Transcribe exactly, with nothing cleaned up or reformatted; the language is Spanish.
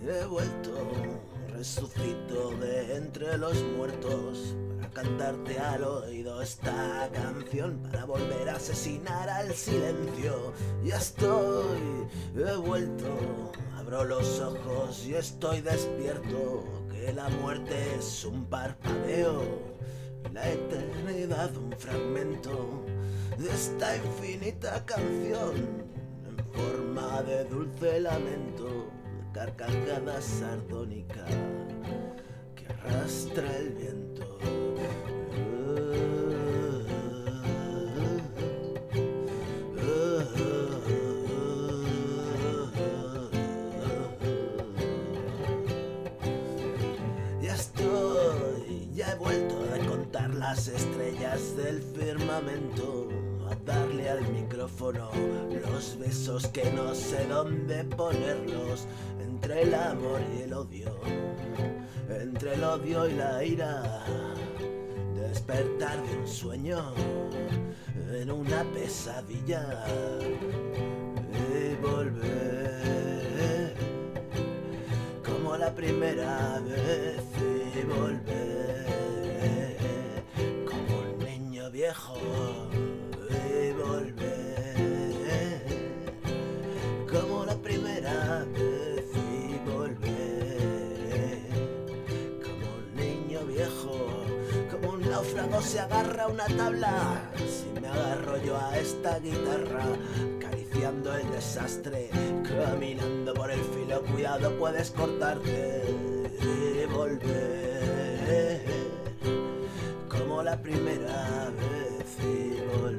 He vuelto, resucito de entre los muertos para cantarte al oído esta canción, para volver a asesinar al silencio. Ya estoy, he vuelto, abro los ojos y estoy despierto, que la muerte es un parpadeo y la eternidad un fragmento de esta infinita canción en forma de dulce lamento, carcajada sardónica que arrastra el viento. Ya estoy, ya he vuelto a contar las estrellas del firmamento, a darle al micrófono los besos que no sé dónde ponerlos, entre el amor y el odio, entre el odio y la ira, despertar de un sueño en una pesadilla y volver como la primera vez y volver como un niño viejo y volver como la primera vez y volver como un niño viejo, como un náufrago se agarra a una tabla. Si me agarro yo a esta guitarra, acariciando el desastre, caminando por el filo, cuidado puedes cortarte y volver como la primera vez y volver.